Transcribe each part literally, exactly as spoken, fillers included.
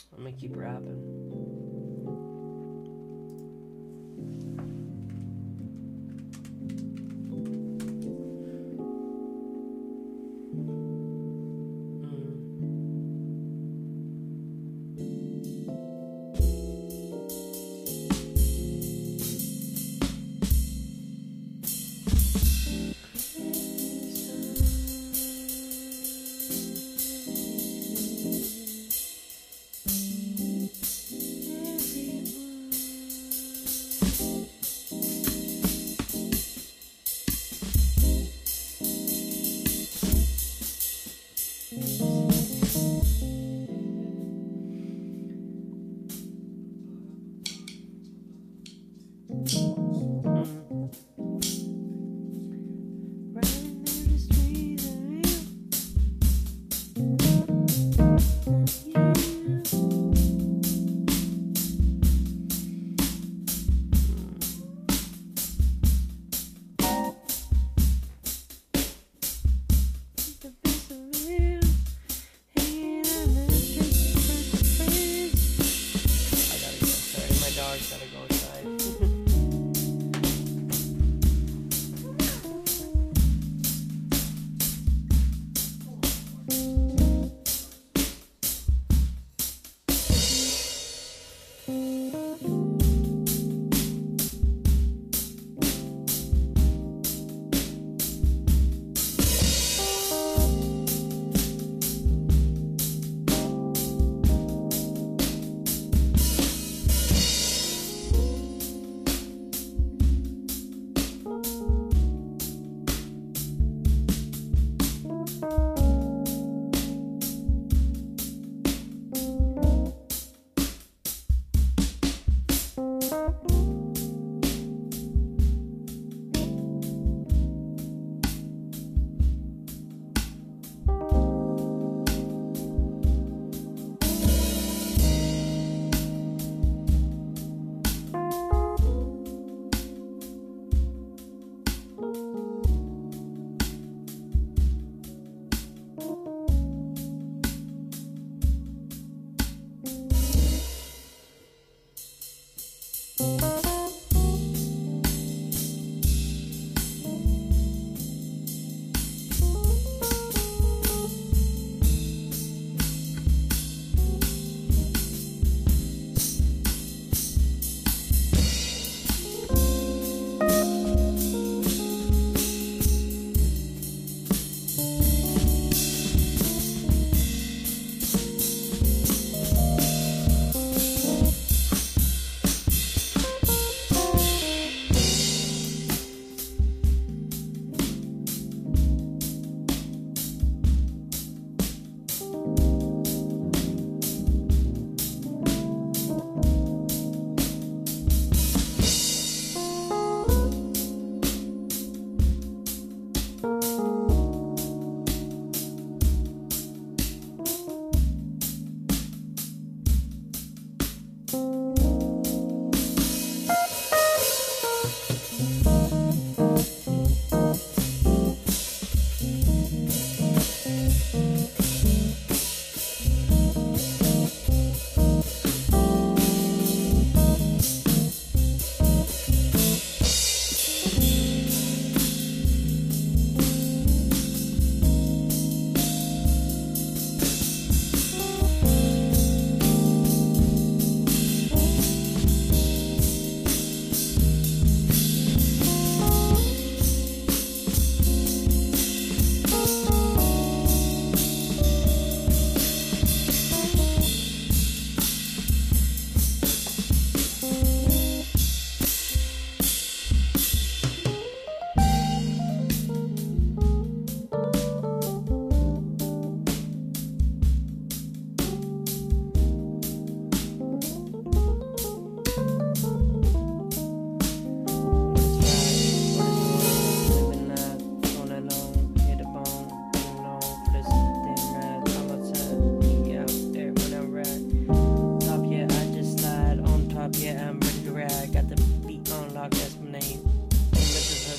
I'm gonna keep rapping.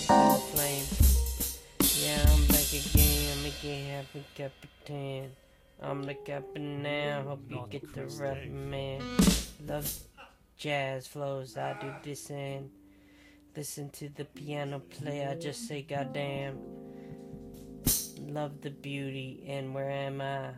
Can't pretend I'm the captain now, hope you get the rough man. Love jazz flows, I do this and listen to the piano play, I just say goddamn. Love the beauty, and where am I?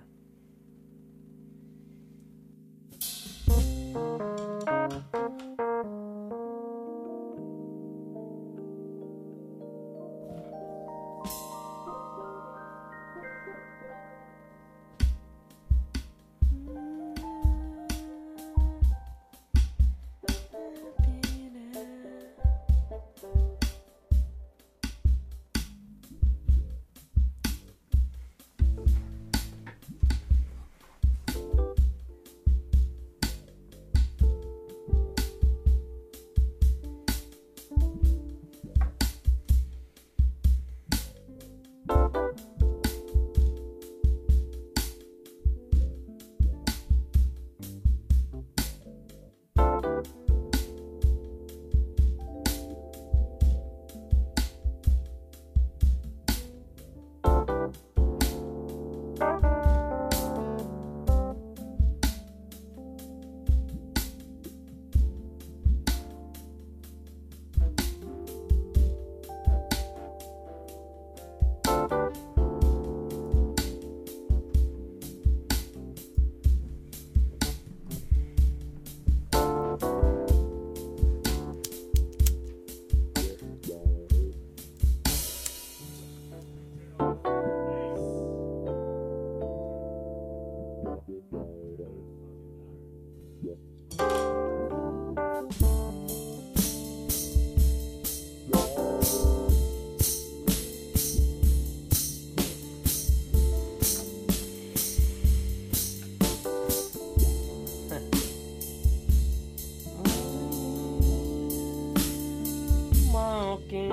Walking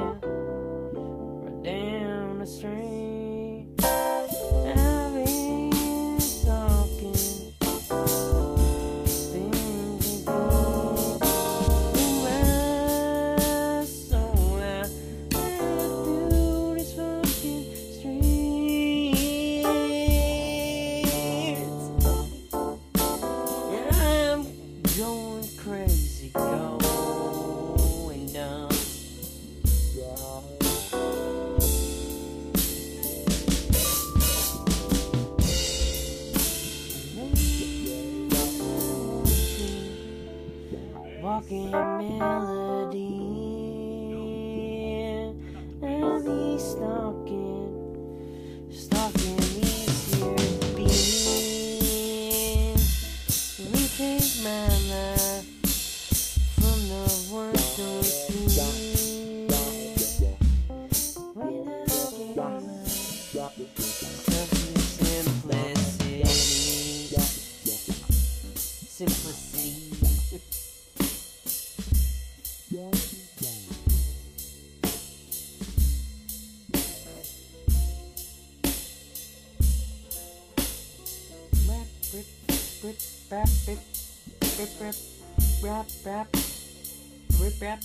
right down the street, I've been talking things that in my soul. I ride through these fucking streets, and I'm going crazy, going dumb. Walking melody, and be stalking, stalking these here beings. Retake my life from the one to three. Without simplicity, simplicity. Rip, rip, rap, rip, rip, rip, rap, rap, rip, rap.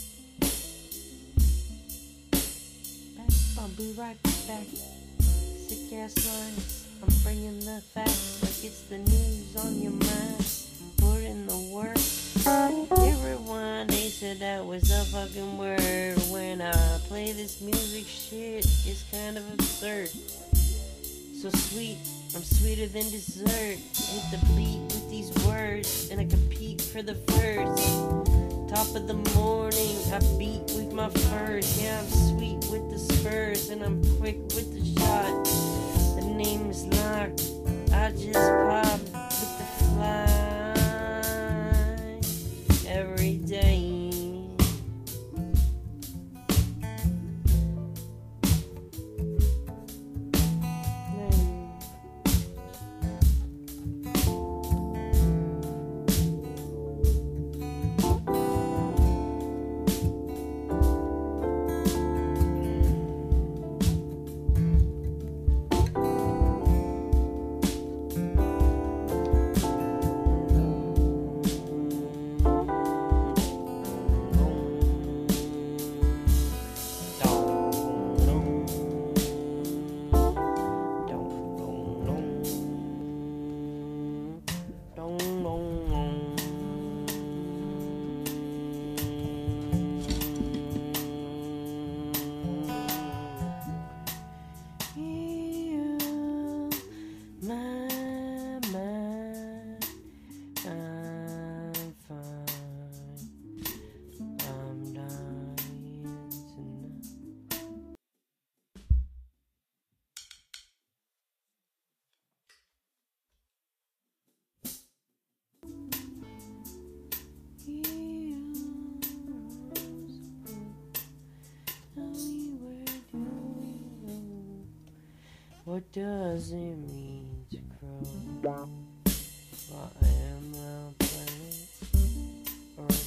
I'll be right back. Sick ass lines, I'm bringing the facts like it's the news on your mind. Put in the work. Everyone, they said that was a fucking word. When I play this music, shit is kind of absurd. So sweet, I'm sweeter than dessert. Hit the beat with these words, and I compete for the first. Top of the morning, I beat with my furs. Yeah, I'm sweet with the spurs, and I'm quick with the shot. The name is locked, I just pop with the fly every day. What does it mean to grow? I am a planet Earth.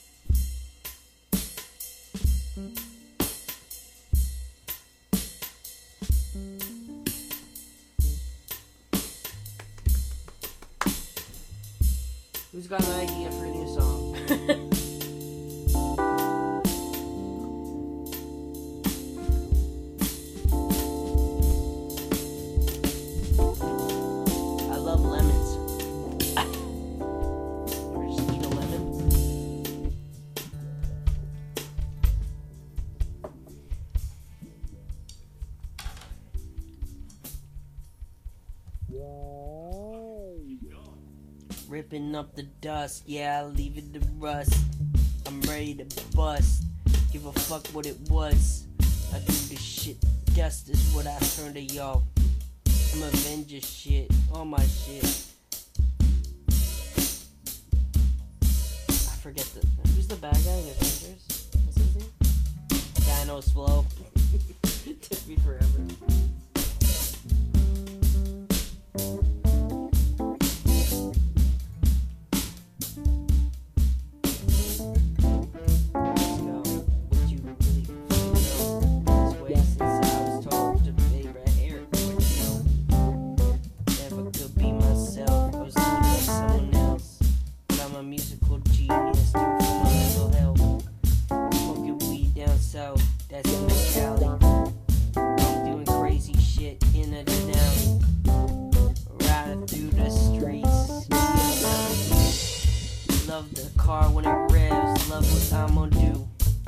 Who's got an idea for a new song? I love lemons. Or just eat a lemon. Ripping up the dust, yeah, I leave it to rust. I'm ready to bust. Give a fuck what it was. I do this shit. Dust is what I turn to y'all. I'm Avengers shit. All my shit. I forget the. Who's the bad guy in Avengers? What's his name? Thanos Flow. It took me forever. That's in the Cali. I'm doing crazy shit in a Denali. Riding through the streets. Love the car when it revs. Love what I'm gonna do.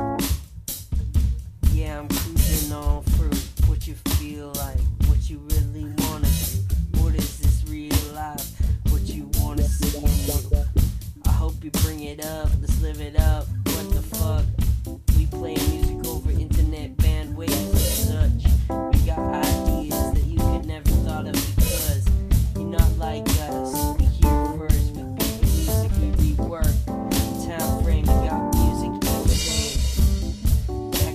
Yeah, I'm cruising on through. What you feel like? What you really wanna do? What is this real life? What you wanna see in you? I hope you bring it up. Let's live it up. What the fuck? We playing music over internet bandwaves and such. We got ideas that you could never thought of because you're not like us. We hear first, we beat the music, we rework. Time frame, we got music every day. Back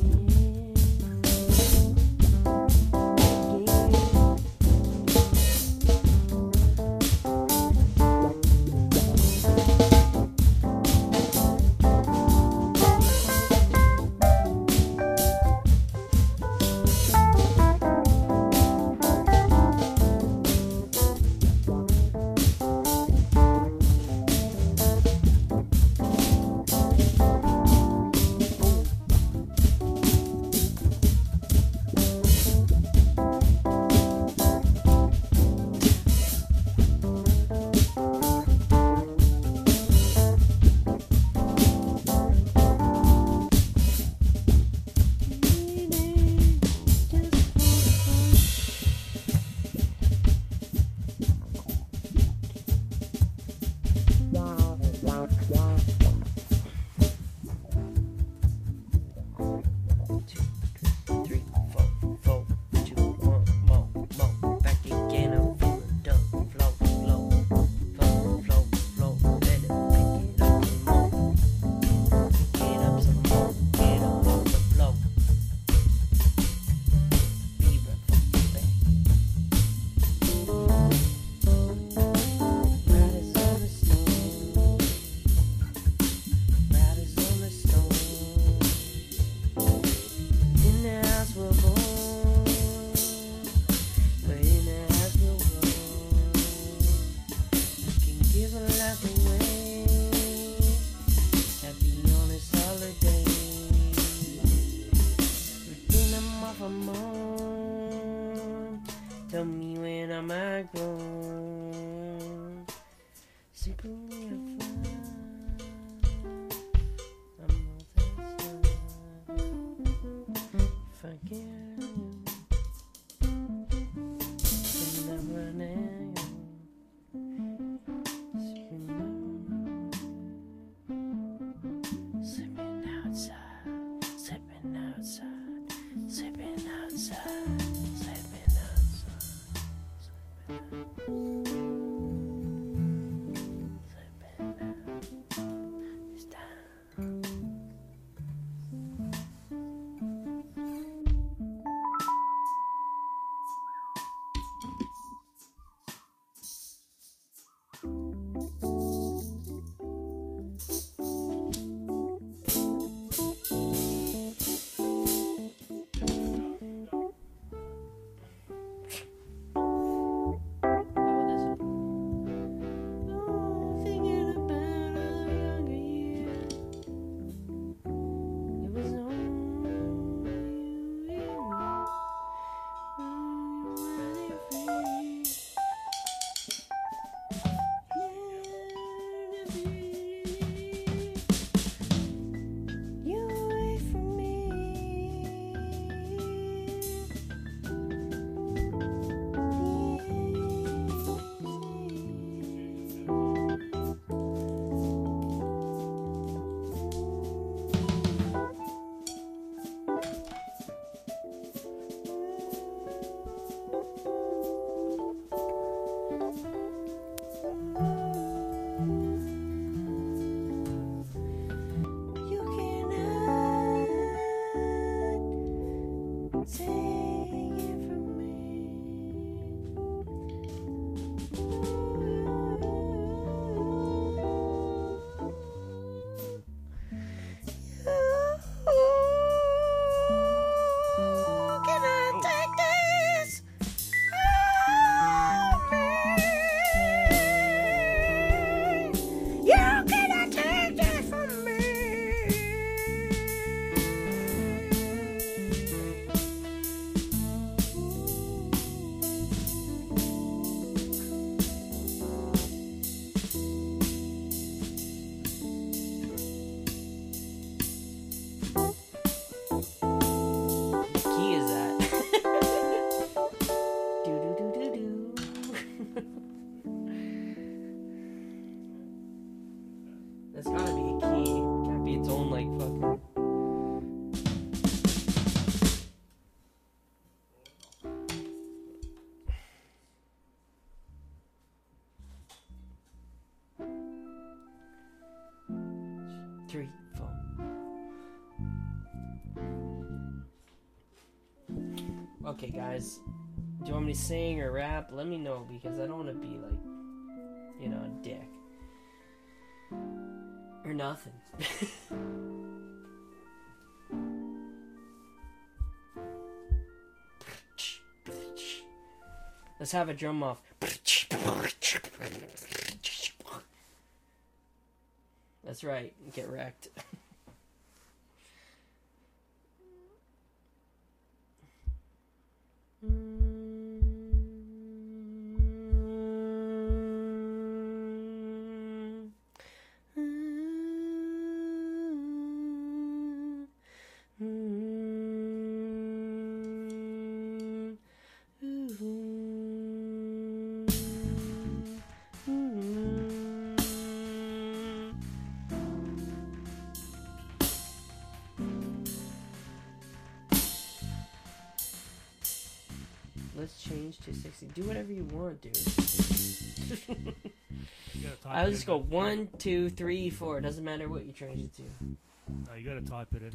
tell me when am I grown? Simply a fun. I'm not that sad. If I get you, then never know. Sleeping outside, sleeping outside, sleeping outside. Sleeping You away from me. You cannot take it from me. Can I take this? You cannot take this from me. What key is that? Do do do do do. That's gotta be a key. Can't be its own like fucking. Three, four. Okay, guys. Do you want me to sing or rap? Let me know because I don't want to be like, you know, a dick. Or nothing. Let's have a drum off. That's right. Get wrecked. Let's change to sixty. Do whatever you want, dude. I'll just go one, two, three, four. It doesn't matter what you change it to. No, you gotta type it in.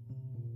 Bye.